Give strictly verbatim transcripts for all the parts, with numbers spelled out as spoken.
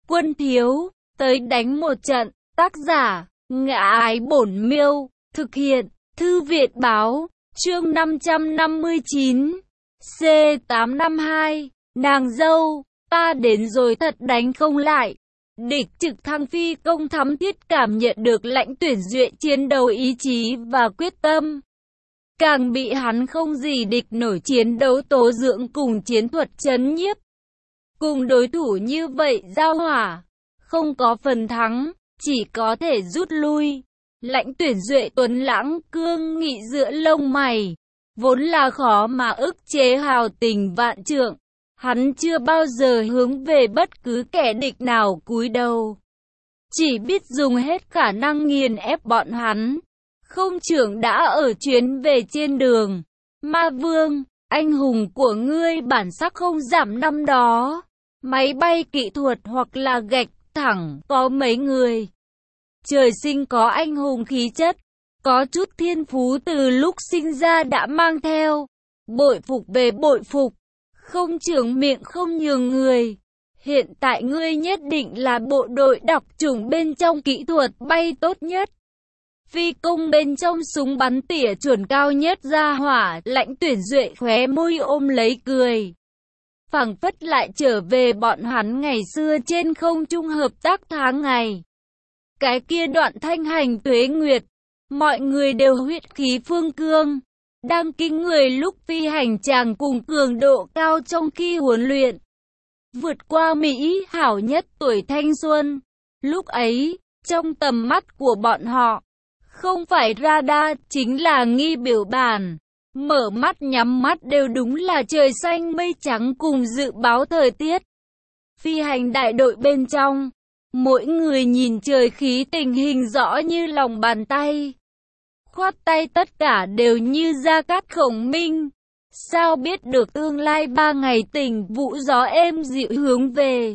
Quân thiếu, tới đánh một trận. Tác giả, Ngã Ái Bổn Miêu. Thực hiện, Thư viện Báo. Chương năm trăm năm mươi chín. C tám năm hai. Nàng dâu, ta đến rồi thật đánh không lại. Địch trực thăng phi công thắm thiết cảm nhận được Lãnh Tuyển Duệ chiến đấu ý chí và quyết tâm. Càng bị hắn không gì địch nổi chiến đấu tố dưỡng cùng chiến thuật trấn nhiếp. Cùng đối thủ như vậy giao hỏa, không có phần thắng, chỉ có thể rút lui. Lãnh Tuyển Duệ tuấn lãng cương nghị giữa lông mày, vốn là khó mà ức chế hào tình vạn trượng. Hắn chưa bao giờ hướng về bất cứ kẻ địch nào cúi đầu, chỉ biết dùng hết khả năng nghiền ép bọn hắn. Không trưởng đã ở chuyến về trên đường. Ma Vương, anh hùng của ngươi bản sắc không giảm năm đó. Máy bay kỹ thuật hoặc là gạch thẳng có mấy người. Trời sinh có anh hùng khí chất, có chút thiên phú từ lúc sinh ra đã mang theo. Bội phục về bội phục, không trưởng miệng không nhường người. Hiện tại ngươi nhất định là bộ đội đặc chủng bên trong kỹ thuật bay tốt nhất. Phi công bên trong súng bắn tỉa chuẩn cao nhất ra hỏa. Lãnh Tuyển Duệ khóe môi ôm lấy cười, phảng phất lại trở về bọn hắn ngày xưa trên không trung hợp tác tháng ngày. Cái kia đoạn thanh hành tuế nguyệt, mọi người đều huyết khí phương cương, đang kinh người lúc phi hành chàng cùng cường độ cao trong khi huấn luyện, vượt qua mỹ hảo nhất tuổi thanh xuân. Lúc ấy, trong tầm mắt của bọn họ, không phải radar, chính là nghi biểu bản. Mở mắt nhắm mắt đều đúng là trời xanh mây trắng cùng dự báo thời tiết. Phi hành đại đội bên trong, mỗi người nhìn trời khí tình hình rõ như lòng bàn tay. Khoát tay tất cả đều như Gia Cát Khổng Minh. Sao biết được tương lai ba ngày tình vũ gió êm dịu hướng về.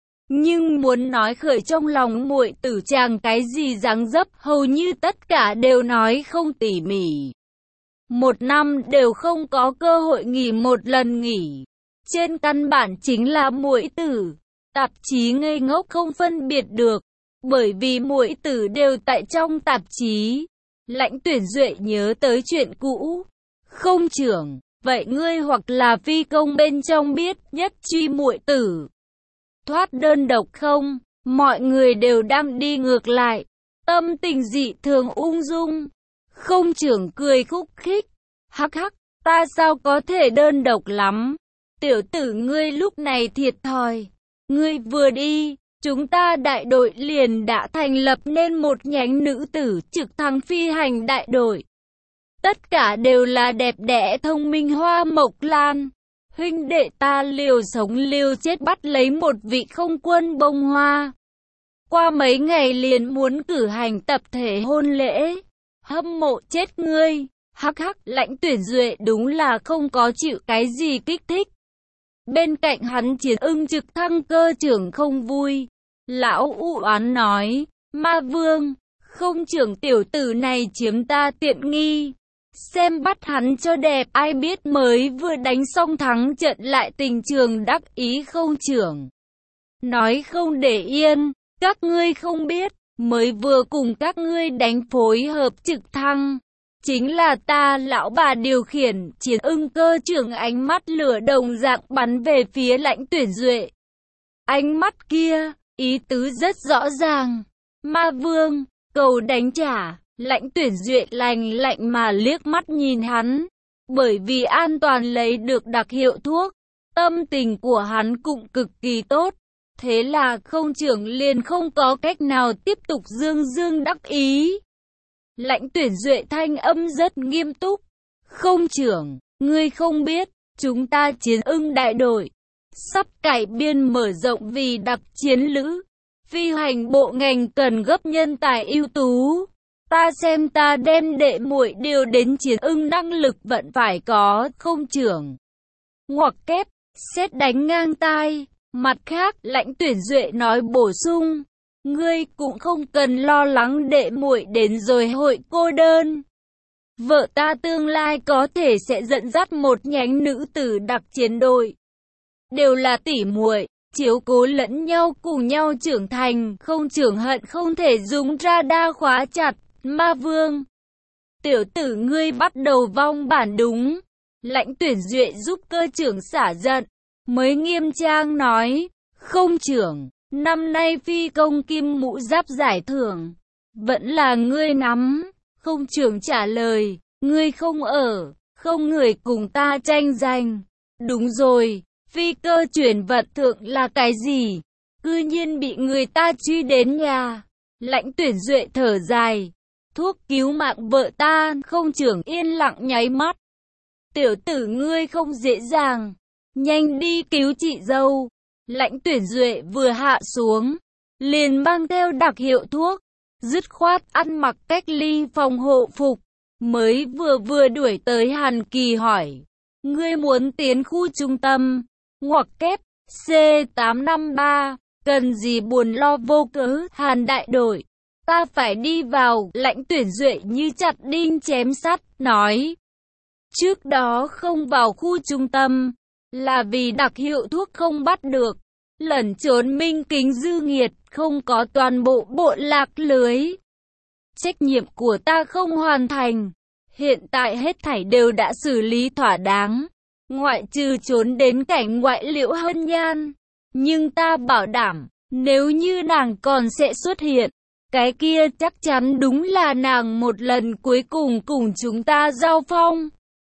Nhưng muốn nói khởi trong lòng muội tử chàng cái gì dáng dấp, hầu như tất cả đều nói không tỉ mỉ. Một năm đều không có cơ hội nghỉ một lần nghỉ. Trên căn bản chính là muội tử. Tạp chí ngây ngốc không phân biệt được, bởi vì muội tử đều tại trong tạp chí. Lãnh Tuyển Duệ nhớ tới chuyện cũ. Không trưởng, vậy ngươi hoặc là phi công bên trong biết nhất truy muội tử thoát đơn độc không? Mọi người đều đang đi ngược lại, tâm tình dị thường ung dung. Không trưởng cười khúc khích, hắc hắc, ta sao có thể đơn độc lắm. Tiểu tử ngươi lúc này thiệt thòi. Ngươi vừa đi, chúng ta đại đội liền đã thành lập nên một nhánh nữ tử trực thăng phi hành đại đội. Tất cả đều là đẹp đẽ thông minh hoa mộc lan. Huynh đệ ta liều sống liều chết bắt lấy một vị không quân bông hoa. Qua mấy ngày liền muốn cử hành tập thể hôn lễ. Hâm mộ chết ngươi. Hắc hắc, Lãnh Tuyển Duệ đúng là không có chịu cái gì kích thích. Bên cạnh hắn Chiến Ưng trực thăng cơ trưởng không vui. Lão u oán nói, Ma Vương, không trưởng tiểu tử này chiếm ta tiện nghi. Xem bắt hắn cho đẹp, ai biết mới vừa đánh xong thắng trận lại tình trường đắc ý không trưởng. Nói không để yên, các ngươi không biết, mới vừa cùng các ngươi đánh phối hợp trực thăng. Chính là ta lão bà điều khiển. Chiến Ưng cơ trưởng ánh mắt lửa đồng dạng bắn về phía Lãnh Tuyển Duệ. Ánh mắt kia, ý tứ rất rõ ràng. Ma Vương, cầu đánh trả. Lãnh Tuyển Duệ lành lạnh mà liếc mắt nhìn hắn. Bởi vì an toàn lấy được đặc hiệu thuốc, tâm tình của hắn cũng cực kỳ tốt. Thế là không trưởng liền không có cách nào tiếp tục dương dương đắc ý. Lãnh Tuyển Duệ thanh âm rất nghiêm túc. Không trưởng, ngươi không biết, chúng ta Chiến Ưng đại đội sắp cải biên mở rộng vì đặc chiến lữ. Phi hành bộ ngành cần gấp nhân tài ưu tú. Ta xem ta đem đệ muội điều đến Chiến Ưng năng lực vẫn phải có. Không trưởng. Ngoặc kép, sét đánh ngang tai. Mặt khác, Lãnh Tuyển Duệ nói bổ sung, ngươi cũng không cần lo lắng đệ muội đến rồi hội cô đơn. Vợ ta tương lai có thể sẽ dẫn dắt một nhánh nữ tử đặc chiến đội. Đều là tỷ muội, chiếu cố lẫn nhau cùng nhau trưởng thành, không trưởng hận không thể dùng radar khóa chặt, ma vương. Tiểu tử ngươi bắt đầu vong bản đúng. Lãnh Tuyển Duệ giúp cơ trưởng xả giận, mới nghiêm trang nói, không trưởng, năm nay phi công kim mũ giáp giải thưởng, vẫn là ngươi nắm. Không trưởng trả lời, ngươi không ở, không người cùng ta tranh giành. Đúng rồi, phi cơ chuyển vật thượng là cái gì? Cư nhiên bị người ta truy đến nhà. Lãnh Tuyển Duệ thở dài, thuốc cứu mạng vợ ta. Không trưởng yên lặng nháy mắt. Tiểu tử ngươi không dễ dàng, nhanh đi cứu chị dâu. Lãnh Tuyển Duệ vừa hạ xuống, liền mang theo đặc hiệu thuốc, dứt khoát ăn mặc cách ly phòng hộ phục, mới vừa vừa đuổi tới Hàn Kỳ hỏi, ngươi muốn tiến khu trung tâm, ngoặc kép, C tám năm ba, cần gì buồn lo vô cớ. Hàn đại đội, ta phải đi vào. Lãnh Tuyển Duệ như chặt đinh chém sắt, nói, trước đó không vào khu trung tâm, là vì đặc hiệu thuốc không bắt được, lẩn trốn minh kính dư nghiệt, không có toàn bộ bộ lạc lưới. Trách nhiệm của ta không hoàn thành, hiện tại hết thảy đều đã xử lý thỏa đáng, ngoại trừ trốn đến cảnh ngoại Liễu Hân Nhan. Nhưng ta bảo đảm, nếu như nàng còn sẽ xuất hiện, cái kia chắc chắn đúng là nàng một lần cuối cùng cùng chúng ta giao phong.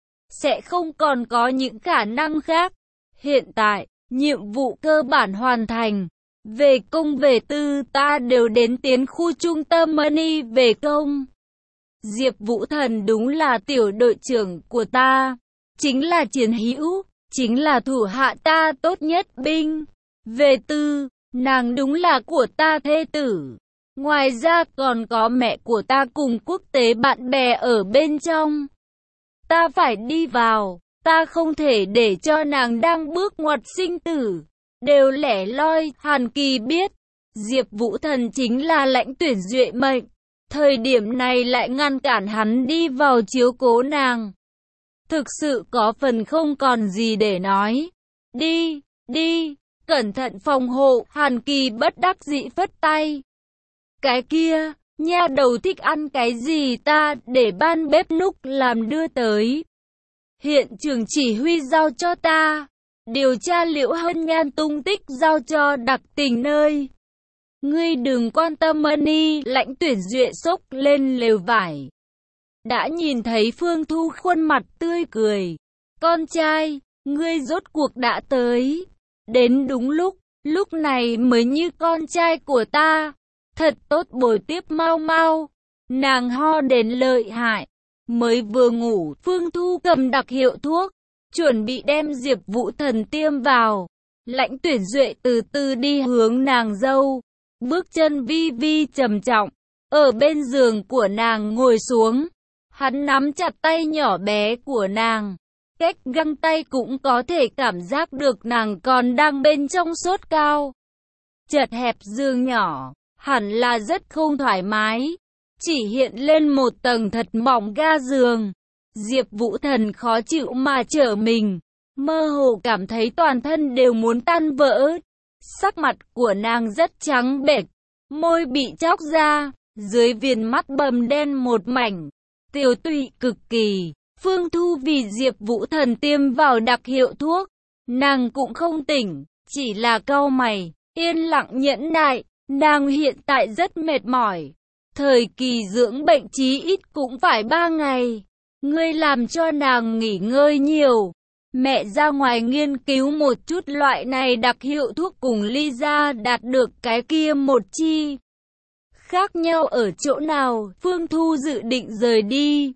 Sẽ không còn có những khả năng khác. Hiện tại, nhiệm vụ cơ bản hoàn thành. Về công về tư ta đều đến tiến khu trung tâm money về công. Diệp Vũ Thần đúng là tiểu đội trưởng của ta. Chính là chiến hữu, chính là thủ hạ ta tốt nhất binh. Về tư, nàng đúng là của ta thê tử. Ngoài ra còn có mẹ của ta cùng quốc tế bạn bè ở bên trong. Ta phải đi vào, ta không thể để cho nàng đang bước ngoặt sinh tử, đều lẻ loi. Hàn Kỳ biết, Diệp Vũ Thần chính là Lãnh Tuyển Duệ mệnh, thời điểm này lại ngăn cản hắn đi vào chiếu cố nàng. Thực sự có phần không còn gì để nói. Đi, đi, cẩn thận phòng hộ. Hàn Kỳ bất đắc dĩ phất tay. Cái kia, nha đầu thích ăn cái gì ta để ban bếp núc làm đưa tới. Hiện trường chỉ huy giao cho ta. Điều tra Liễu Hân Nhan tung tích giao cho đặc tình nơi. Ngươi đừng quan tâm money. Lãnh Tuyển Duệ xốc lên lều vải. Đã nhìn thấy Phương Thu khuôn mặt tươi cười. Con trai, ngươi rốt cuộc đã tới. Đến đúng lúc, lúc này mới như con trai của ta. Thật tốt bồi tiếp mau mau. Nàng ho đến lợi hại. Mới vừa ngủ, Phương Thu cầm đặc hiệu thuốc, chuẩn bị đem Diệp Vũ Thần tiêm vào. Lãnh Tuyển Duệ từ từ đi hướng nàng dâu, bước chân vi vi trầm trọng, ở bên giường của nàng ngồi xuống. Hắn nắm chặt tay nhỏ bé của nàng, cách găng tay cũng có thể cảm giác được nàng còn đang bên trong sốt cao. Chật hẹp giường nhỏ, hẳn là rất không thoải mái, chỉ hiện lên một tầng thật mỏng ga giường. Diệp Vũ Thần khó chịu mà trở mình, mơ hồ cảm thấy toàn thân đều muốn tan vỡ. Sắc mặt của nàng rất trắng bệch, môi bị chóc ra, dưới viền mắt bầm đen một mảnh, tiều tụy cực kỳ. Phương Thu vì Diệp Vũ Thần tiêm vào đặc hiệu thuốc, nàng cũng không tỉnh, chỉ là cau mày, yên lặng nhẫn nại. Nàng hiện tại rất mệt mỏi, thời kỳ dưỡng bệnh chí ít cũng phải ba ngày. Ngươi làm cho nàng nghỉ ngơi nhiều. Mẹ ra ngoài nghiên cứu một chút loại này đặc hiệu thuốc cùng Lisa đạt được cái kia một chi. Khác nhau ở chỗ nào? Phương Thu dự định rời đi,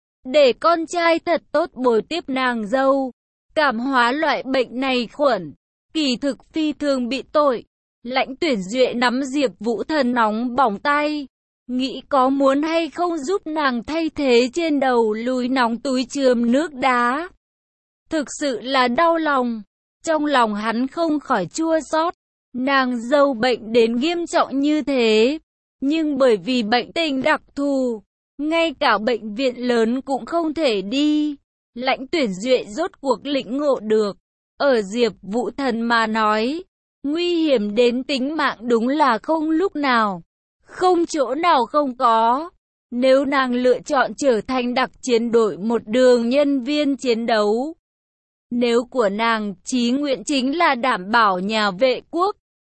để con trai thật tốt bồi tiếp nàng dâu. Cảm hóa loại bệnh này khuẩn, kỳ thực phi thường bị tội. Lãnh Tuyển Duệ nắm Diệp Vũ Thần nóng bỏng tay, nghĩ có muốn hay không giúp nàng thay thế trên đầu lùi nóng túi chườm nước đá. Thực sự là đau lòng, trong lòng hắn không khỏi chua xót. Nàng dâu bệnh đến nghiêm trọng như thế, nhưng bởi vì bệnh tình đặc thù, ngay cả bệnh viện lớn cũng không thể đi. Lãnh Tuyển Duệ rốt cuộc lĩnh ngộ được, ở Diệp Vũ Thần mà nói, Nguy hiểm đến tính mạng đúng là không lúc nào, không chỗ nào không có. Nếu nàng lựa chọn trở thành đặc chiến đội một đường nhân viên chiến đấu, nếu của nàng chí nguyện chính là đảm bảo nhà vệ quốc,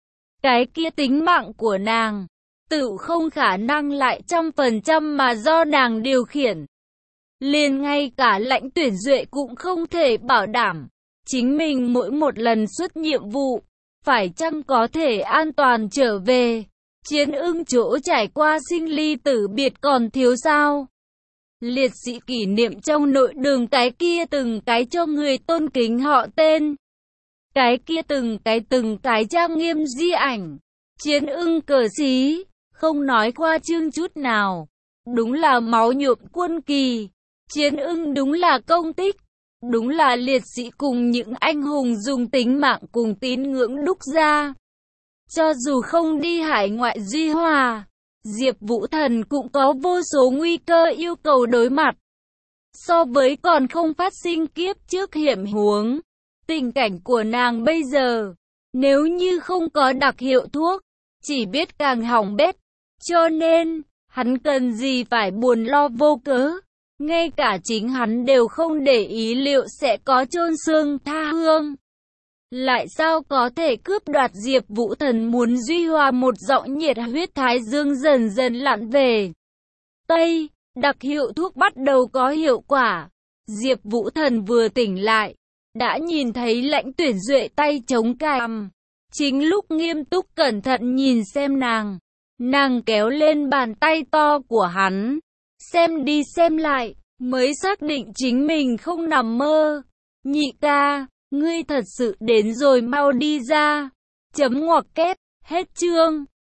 cái kia tính mạng của nàng, tự không khả năng lại trăm phần trăm mà do nàng điều khiển. Liền ngay cả lãnh tuyển duệ cũng không thể bảo đảm, chính mình mỗi một lần xuất nhiệm vụ, phải chăng có thể an toàn trở về. Chiến ưng chỗ trải qua sinh ly tử biệt còn thiếu sao? Liệt sĩ kỷ niệm trong nội đường cái kia từng cái cho người tôn kính họ tên. Cái kia từng cái từng cái trang nghiêm di ảnh. Chiến ưng cờ xí, không nói qua chương chút nào. Đúng là máu nhuộm quân kỳ. Chiến ưng đúng là công tích. Đúng là liệt sĩ cùng những anh hùng dùng tính mạng cùng tín ngưỡng đúc ra. Cho dù không đi hải ngoại duy hòa, Diệp Vũ Thần cũng có vô số nguy cơ yêu cầu đối mặt. So với còn không phát sinh kiếp trước hiểm huống, tình cảnh của nàng bây giờ, nếu như không có đặc hiệu thuốc, chỉ biết càng hỏng bét. Cho nên, hắn cần gì phải buồn lo vô cớ. Ngay cả chính hắn đều không để ý liệu sẽ có chôn xương tha hương. Lại sao có thể cướp đoạt Diệp Vũ Thần muốn duy hòa một giọng nhiệt huyết thái dương dần dần lặn về Tây, đặc hiệu thuốc bắt đầu có hiệu quả. Diệp Vũ Thần vừa tỉnh lại, đã nhìn thấy lãnh tuyển duệ tay chống cằm. Chính lúc nghiêm túc cẩn thận nhìn xem nàng, nàng kéo lên bàn tay to của hắn, xem đi xem lại, mới xác định chính mình không nằm mơ. Nhị ca, ngươi thật sự đến rồi, mau đi ra. Chấm ngoặc kép, hết chương.